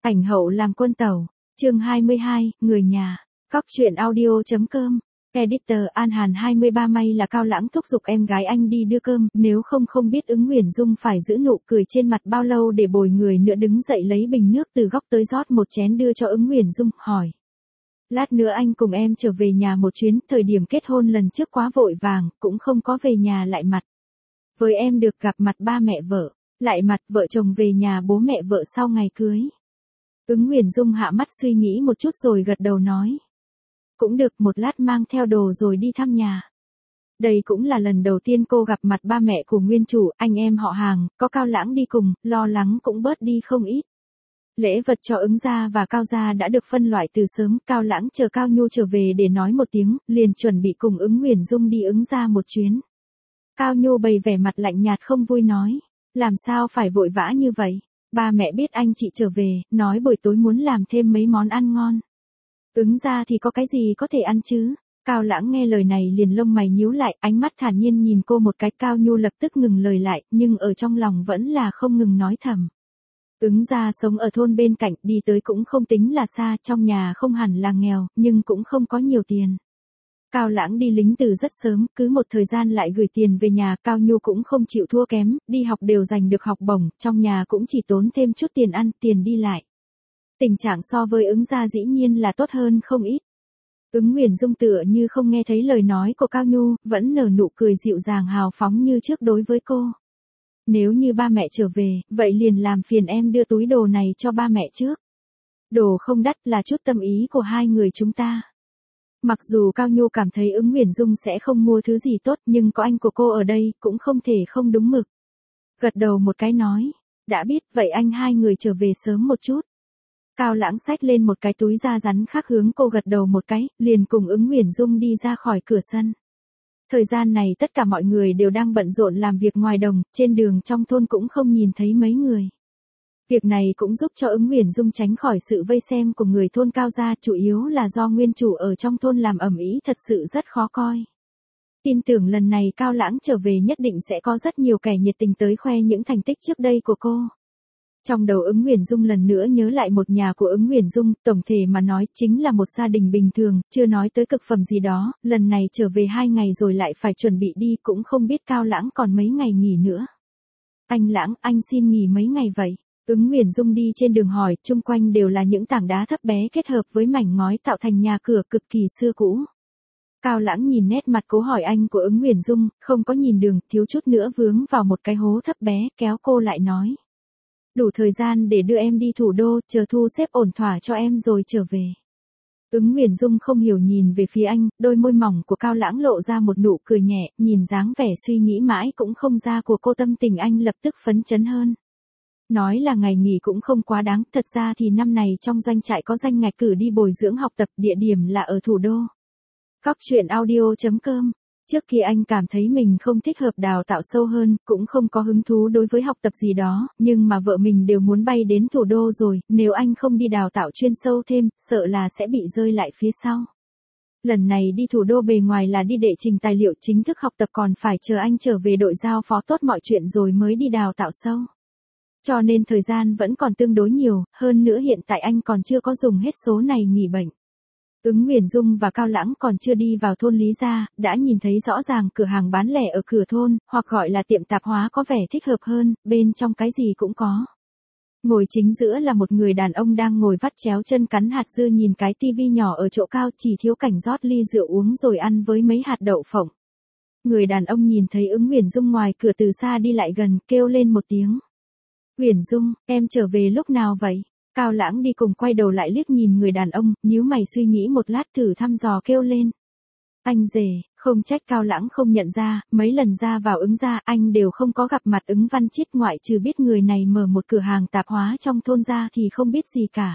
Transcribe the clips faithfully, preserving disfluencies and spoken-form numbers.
Ảnh hậu làm quân tẩu, chương hai mươi hai, người nhà, Cóc truyện audio.com, editor An Hàn hai mươi ba. May là Cao Lãng thúc giục em gái anh đi đưa cơm, nếu không không biết Ứng Uyển Dung phải giữ nụ cười trên mặt bao lâu để bồi người nữa đứng dậy lấy bình nước từ góc tới rót một chén đưa cho Ứng Uyển Dung, hỏi. Lát nữa anh cùng em trở về nhà một chuyến, thời điểm kết hôn lần trước quá vội vàng, cũng không có về nhà lại mặt. Với em được gặp mặt ba mẹ vợ, lại mặt vợ chồng về nhà bố mẹ vợ sau ngày cưới. Ứng Uyển Dung hạ mắt suy nghĩ một chút rồi gật đầu nói. Cũng được, một lát mang theo đồ rồi đi thăm nhà. Đây cũng là lần đầu tiên cô gặp mặt ba mẹ của nguyên chủ, anh em họ hàng, có Cao Lãng đi cùng, lo lắng cũng bớt đi không ít. Lễ vật cho Ứng gia và Cao gia đã được phân loại từ sớm, Cao Lãng chờ Cao Nhu trở về để nói một tiếng, liền chuẩn bị cùng Ứng Uyển Dung đi Ứng gia một chuyến. Cao Nhu bày vẻ mặt lạnh nhạt không vui nói, làm sao phải vội vã như vậy, ba mẹ biết anh chị trở về, nói buổi tối muốn làm thêm mấy món ăn ngon. Ứng gia thì có cái gì có thể ăn chứ? Cao Lãng nghe lời này liền lông mày nhíu lại, ánh mắt thản nhiên nhìn cô một cái. Cao Nhu lập tức ngừng lời lại, nhưng ở trong lòng vẫn là không ngừng nói thầm. Ứng gia sống ở thôn bên cạnh, đi tới cũng không tính là xa, trong nhà không hẳn là nghèo, nhưng cũng không có nhiều tiền. Cao Lãng đi lính từ rất sớm, cứ một thời gian lại gửi tiền về nhà. Cao Nhu cũng không chịu thua kém, đi học đều giành được học bổng, trong nhà cũng chỉ tốn thêm chút tiền ăn, tiền đi lại. Tình trạng so với Ứng gia dĩ nhiên là tốt hơn không ít. Ứng Uyển Dung tựa như không nghe thấy lời nói của Cao Nhu, vẫn nở nụ cười dịu dàng hào phóng như trước đối với cô. Nếu như ba mẹ trở về, vậy liền làm phiền em đưa túi đồ này cho ba mẹ trước. Đồ không đắt, là chút tâm ý của hai người chúng ta. Mặc dù Cao Nhu cảm thấy Ứng Uyển Dung sẽ không mua thứ gì tốt, nhưng có anh của cô ở đây, cũng không thể không đúng mực. Gật đầu một cái nói, đã biết, vậy anh hai người trở về sớm một chút. Cao Lãng xách lên một cái túi da rắn khác hướng cô gật đầu một cái, liền cùng Ứng Uyển Dung đi ra khỏi cửa sân. Thời gian này tất cả mọi người đều đang bận rộn làm việc ngoài đồng, trên đường trong thôn cũng không nhìn thấy mấy người. Việc này cũng giúp cho Ứng Uyển Dung tránh khỏi sự vây xem của người thôn Cao gia, chủ yếu là do nguyên chủ ở trong thôn làm ầm ĩ thật sự rất khó coi. Tin tưởng lần này Cao Lãng trở về nhất định sẽ có rất nhiều kẻ nhiệt tình tới khoe những thành tích trước đây của cô. Trong đầu Ứng Uyển Dung lần nữa nhớ lại một nhà của Ứng Uyển Dung, tổng thể mà nói chính là một gia đình bình thường, chưa nói tới cực phẩm gì đó, lần này trở về hai ngày rồi lại phải chuẩn bị đi, cũng không biết Cao Lãng còn mấy ngày nghỉ nữa. Anh Lãng, anh xin nghỉ mấy ngày vậy? Ứng Uyển Dung đi trên đường hỏi, chung quanh đều là những tảng đá thấp bé kết hợp với mảnh ngói tạo thành nhà cửa cực kỳ xưa cũ. Cao Lãng nhìn nét mặt cố hỏi anh của Ứng Uyển Dung, không có nhìn đường, thiếu chút nữa vướng vào một cái hố thấp bé, kéo cô lại nói. Đủ thời gian để đưa em đi thủ đô, chờ thu xếp ổn thỏa cho em rồi trở về. Ứng Uyển Dung không hiểu nhìn về phía anh, đôi môi mỏng của Cao Lãng lộ ra một nụ cười nhẹ, nhìn dáng vẻ suy nghĩ mãi cũng không ra của cô, tâm tình anh lập tức phấn chấn hơn. Nói là ngày nghỉ cũng không quá đáng, thật ra thì năm này trong doanh trại có danh ngạch cử đi bồi dưỡng học tập, địa điểm là ở thủ đô. Cóc truyện audio.com. Trước kia anh cảm thấy mình không thích hợp đào tạo sâu hơn, cũng không có hứng thú đối với học tập gì đó, nhưng mà vợ mình đều muốn bay đến thủ đô rồi, nếu anh không đi đào tạo chuyên sâu thêm, sợ là sẽ bị rơi lại phía sau. Lần này đi thủ đô bề ngoài là đi đệ trình tài liệu, chính thức học tập còn phải chờ anh trở về đội giao phó tốt mọi chuyện rồi mới đi đào tạo sâu. Cho nên thời gian vẫn còn tương đối nhiều, hơn nữa hiện tại anh còn chưa có dùng hết số này nghỉ bệnh. Ứng Uyển Dung và Cao Lãng còn chưa đi vào thôn Lý gia, đã nhìn thấy rõ ràng cửa hàng bán lẻ ở cửa thôn, hoặc gọi là tiệm tạp hóa có vẻ thích hợp hơn, bên trong cái gì cũng có. Ngồi chính giữa là một người đàn ông đang ngồi vắt chéo chân cắn hạt dưa nhìn cái tivi nhỏ ở chỗ cao, chỉ thiếu cảnh rót ly rượu uống rồi ăn với mấy hạt đậu phộng. Người đàn ông nhìn thấy Ứng Uyển Dung ngoài cửa từ xa đi lại gần, kêu lên một tiếng. Uyển Dung, em trở về lúc nào vậy? Cao Lãng đi cùng quay đầu lại liếc nhìn người đàn ông, nhíu mày suy nghĩ một lát thử thăm dò kêu lên. Anh rể, không trách Cao Lãng không nhận ra, mấy lần ra vào Ứng gia anh đều không có gặp mặt Ứng Văn Chiết, ngoại trừ biết người này mở một cửa hàng tạp hóa trong thôn ra thì không biết gì cả.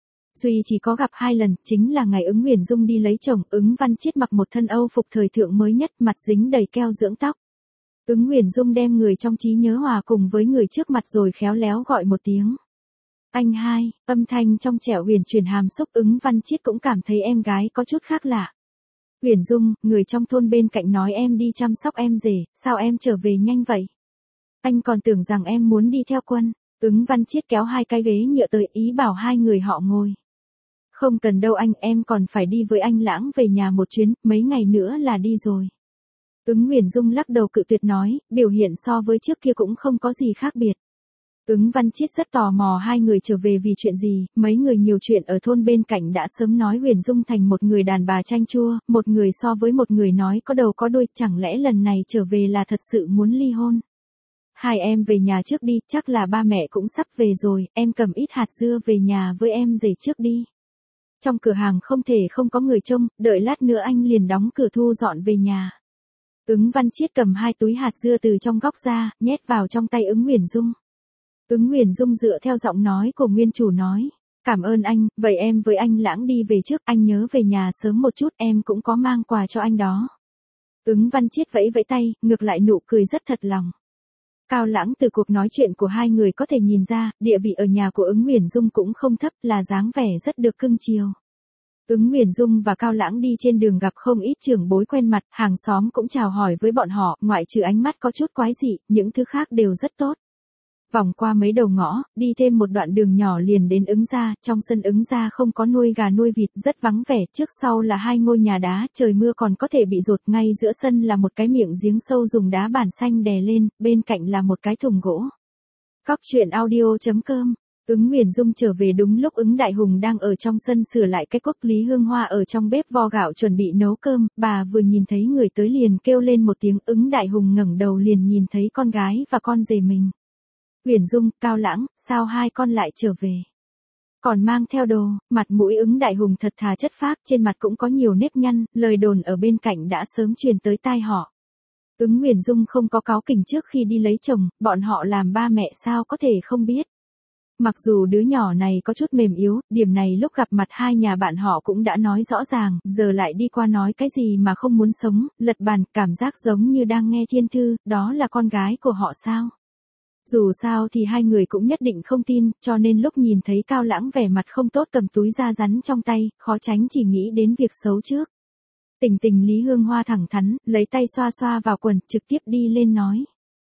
Duy chỉ có gặp hai lần, chính là ngày Ứng Uyển Dung đi lấy chồng, Ứng Văn Chiết mặc một thân Âu phục thời thượng mới nhất, mặt dính đầy keo dưỡng tóc. Ứng Uyển Dung đem người trong trí nhớ hòa cùng với người trước mặt rồi khéo léo gọi một tiếng. Anh hai, âm thanh trong trẻo huyền chuyển hàm xúc. Ứng Văn Chiết cũng cảm thấy em gái có chút khác lạ. Uyển Dung, người trong thôn bên cạnh nói em đi chăm sóc em rể, sao em trở về nhanh vậy? Anh còn tưởng rằng em muốn đi theo quân. Ứng Văn Chiết kéo hai cái ghế nhựa tới, ý bảo hai người họ ngồi. Không cần đâu anh, em còn phải đi với anh Lãng về nhà một chuyến, mấy ngày nữa là đi rồi. Ứng Huyền Dung lắc đầu cự tuyệt nói, biểu hiện so với trước kia cũng không có gì khác biệt. Ứng Văn Chiết rất tò mò hai người trở về vì chuyện gì, mấy người nhiều chuyện ở thôn bên cạnh đã sớm nói Huyền Dung thành một người đàn bà chanh chua, một người so với một người nói có đầu có đuôi, chẳng lẽ lần này trở về là thật sự muốn ly hôn. Hai em về nhà trước đi, chắc là ba mẹ cũng sắp về rồi, em cầm ít hạt dưa về nhà với em rể trước đi. Trong cửa hàng không thể không có người trông, đợi lát nữa anh liền đóng cửa thu dọn về nhà. Ứng Văn Chiết cầm hai túi hạt dưa từ trong góc ra, nhét vào trong tay Ứng Huyền Dung. Ứng Huyền Dung dựa theo giọng nói của nguyên chủ nói, cảm ơn anh, vậy em với anh Lãng đi về trước, anh nhớ về nhà sớm một chút, em cũng có mang quà cho anh đó. Ứng Văn Chiết vẫy vẫy tay, ngược lại nụ cười rất thật lòng. Cao Lãng từ cuộc nói chuyện của hai người có thể nhìn ra, địa vị ở nhà của Ứng Huyền Dung cũng không thấp, là dáng vẻ rất được cưng chiều. Ứng Huyền Dung và Cao Lãng đi trên đường gặp không ít trưởng bối quen mặt, hàng xóm cũng chào hỏi với bọn họ, ngoại trừ ánh mắt có chút quái dị, những thứ khác đều rất tốt. Vòng qua mấy đầu ngõ, đi thêm một đoạn đường nhỏ liền đến Ứng gia, trong sân Ứng gia không có nuôi gà nuôi vịt, rất vắng vẻ, trước sau là hai ngôi nhà đá, trời mưa còn có thể bị dột, ngay giữa sân là một cái miệng giếng sâu dùng đá bản xanh đè lên, bên cạnh là một cái thùng gỗ. Cóc truyện audio chấm com. Ứng Huyền Dung trở về đúng lúc Ứng Đại Hùng đang ở trong sân sửa lại cái cốc, Lý Hương Hoa ở trong bếp vo gạo chuẩn bị nấu cơm, bà vừa nhìn thấy người tới liền kêu lên một tiếng, Ứng Đại Hùng ngẩng đầu liền nhìn thấy con gái và con rể mình. Huyền Dung, Cao Lãng, sao hai con lại trở về? Còn mang theo đồ, mặt mũi Ứng Đại Hùng thật thà chất phác, trên mặt cũng có nhiều nếp nhăn, lời đồn ở bên cạnh đã sớm truyền tới tai họ. Ứng Huyền Dung không có cáu kỉnh trước khi đi lấy chồng, bọn họ làm ba mẹ sao có thể không biết. Mặc dù đứa nhỏ này có chút mềm yếu, điểm này lúc gặp mặt hai nhà bạn họ cũng đã nói rõ ràng, giờ lại đi qua nói cái gì mà không muốn sống, lật bàn, cảm giác giống như đang nghe thiên thư, đó là con gái của họ sao? Dù sao thì hai người cũng nhất định không tin, cho nên lúc nhìn thấy Cao Lãng vẻ mặt không tốt cầm túi da rắn trong tay, khó tránh chỉ nghĩ đến việc xấu trước. Tình tình Lý Hương Hoa thẳng thắn, lấy tay xoa xoa vào quần, trực tiếp đi lên nói.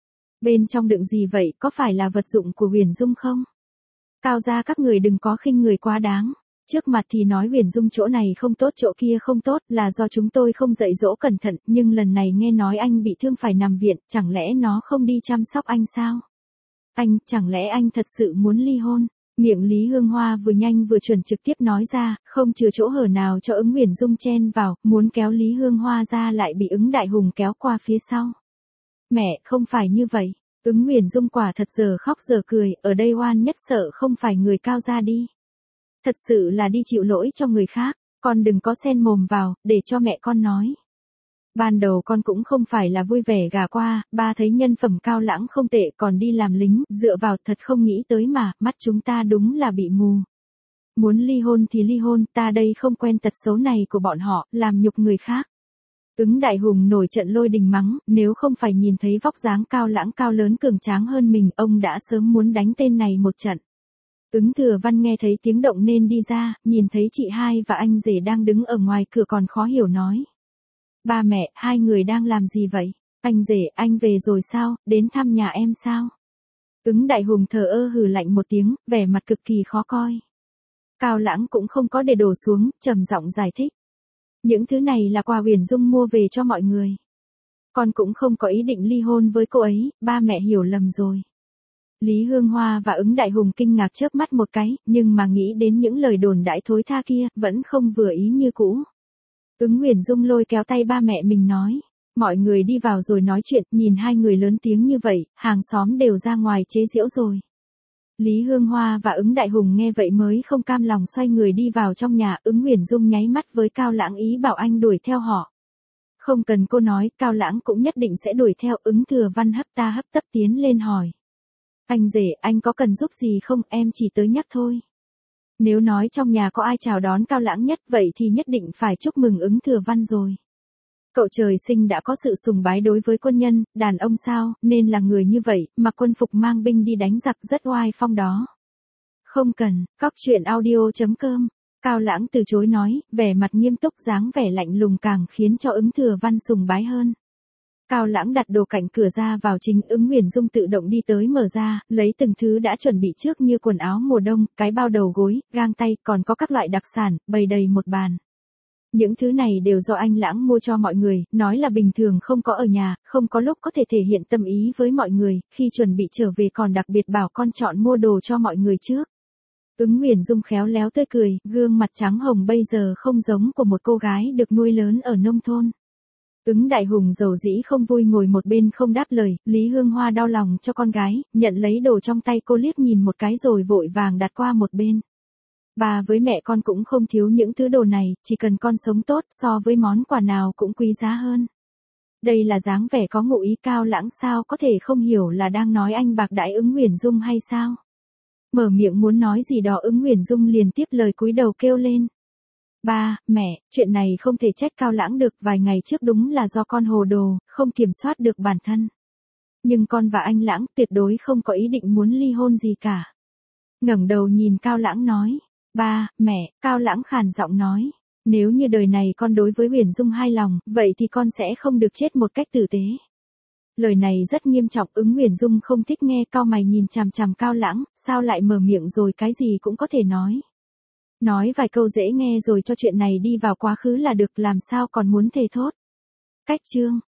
Bên trong đựng gì vậy, có phải là vật dụng của Huyền Dung không? Cao gia các người đừng có khinh người quá đáng. Trước mặt thì nói Huyền Dung chỗ này không tốt chỗ kia không tốt, là do chúng tôi không dạy dỗ cẩn thận, nhưng lần này nghe nói anh bị thương phải nằm viện, chẳng lẽ nó không đi chăm sóc anh sao? Anh, chẳng lẽ anh thật sự muốn ly hôn? Miệng Lý Hương Hoa vừa nhanh vừa chuẩn trực tiếp nói ra, không chừa chỗ hở nào cho Ứng Huyền Dung chen vào, muốn kéo Lý Hương Hoa ra lại bị Ứng Đại Hùng kéo qua phía sau. Mẹ, không phải như vậy. Ứng Huyền Dung quả thật giờ khóc giờ cười, ở đây oan nhất sợ không phải người Cao gia đi. Thật sự là đi chịu lỗi cho người khác, con đừng có xen mồm vào, để cho mẹ con nói. Ban đầu con cũng không phải là vui vẻ gả qua, ba thấy nhân phẩm Cao Lãng không tệ còn đi làm lính, dựa vào thật không nghĩ tới mà, mắt chúng ta đúng là bị mù. Muốn ly hôn thì ly hôn, ta đây không quen tật xấu này của bọn họ, làm nhục người khác. Ứng Đại Hùng nổi trận lôi đình mắng, nếu không phải nhìn thấy vóc dáng Cao Lãng cao lớn cường tráng hơn mình, ông đã sớm muốn đánh tên này một trận. Ứng Thừa Văn nghe thấy tiếng động nên đi ra, nhìn thấy chị hai và anh rể đang đứng ở ngoài cửa còn khó hiểu nói. Ba mẹ, hai người đang làm gì vậy? Anh rể, anh về rồi sao, đến thăm nhà em sao? Ứng Đại Hùng thờ ơ hừ lạnh một tiếng, vẻ mặt cực kỳ khó coi. Cao Lãng cũng không có để đổ xuống, trầm giọng giải thích. Những thứ này là quà Huyền Dung mua về cho mọi người. Con cũng không có ý định ly hôn với cô ấy, ba mẹ hiểu lầm rồi. Lý Hương Hoa và Ứng Đại Hùng kinh ngạc chớp mắt một cái, nhưng mà nghĩ đến những lời đồn đại thối tha kia, vẫn không vừa ý như cũ. Ứng Huyền Dung lôi kéo tay ba mẹ mình nói, mọi người đi vào rồi nói chuyện, nhìn hai người lớn tiếng như vậy, hàng xóm đều ra ngoài chế giễu rồi. Lý Hương Hoa và Ứng Đại Hùng nghe vậy mới không cam lòng xoay người đi vào trong nhà, Ứng Huyền Dung nháy mắt với Cao Lãng ý bảo anh đuổi theo họ. Không cần cô nói, Cao Lãng cũng nhất định sẽ đuổi theo. Ứng Thừa Văn hấp ta hấp tấp tiến lên hỏi. Anh rể, anh có cần giúp gì không, em chỉ tới nhắc thôi. Nếu nói trong nhà có ai chào đón Cao Lãng nhất vậy thì nhất định phải chúc mừng Ứng Thừa Văn rồi. Cậu trời sinh đã có sự sùng bái đối với quân nhân, đàn ông sao, nên là người như vậy, mặc quân phục mang binh đi đánh giặc rất oai phong đó. Không cần, cóc truyện audio chấm com. Cao Lãng từ chối nói, vẻ mặt nghiêm túc dáng vẻ lạnh lùng càng khiến cho Ứng Thừa Văn sùng bái hơn. Cao Lãng đặt đồ cạnh cửa ra vào, chính Ứng Huyền Dung tự động đi tới mở ra, lấy từng thứ đã chuẩn bị trước như quần áo mùa đông, cái bao đầu gối, găng tay, còn có các loại đặc sản, bày đầy một bàn. Những thứ này đều do anh Lãng mua cho mọi người, nói là bình thường không có ở nhà, không có lúc có thể thể hiện tâm ý với mọi người, khi chuẩn bị trở về còn đặc biệt bảo con chọn mua đồ cho mọi người trước. Ứng Huyền Dung khéo léo tươi cười, gương mặt trắng hồng bây giờ không giống của một cô gái được nuôi lớn ở nông thôn. Ứng Đại Hùng dầu dĩ không vui ngồi một bên không đáp lời, Lý Hương Hoa đau lòng cho con gái, nhận lấy đồ trong tay cô liếc nhìn một cái rồi vội vàng đặt qua một bên. Bà với mẹ con cũng không thiếu những thứ đồ này, chỉ cần con sống tốt so với món quà nào cũng quý giá hơn. Đây là dáng vẻ có ngụ ý. Cao Lãng sao có thể không hiểu là đang nói anh bạc đãi Ứng Huyền Dung hay sao? Mở miệng muốn nói gì đó, Ứng Huyền Dung liền tiếp lời cúi đầu kêu lên. Ba, mẹ, chuyện này không thể trách Cao Lãng được, vài ngày trước đúng là do con hồ đồ, không kiểm soát được bản thân. Nhưng con và anh Lãng tuyệt đối không có ý định muốn ly hôn gì cả. Ngẩng đầu nhìn Cao Lãng nói. Ba, mẹ, Cao Lãng khàn giọng nói. Nếu như đời này con đối với Huyền Dung hài lòng, vậy thì con sẽ không được chết một cách tử tế. Lời này rất nghiêm trọng, Ứng Huyền Dung không thích nghe, cau mày nhìn chằm chằm Cao Lãng, sao lại mở miệng rồi cái gì cũng có thể nói. Nói vài câu dễ nghe rồi cho chuyện này đi vào quá khứ là được, làm sao còn muốn thề thốt. Cách chương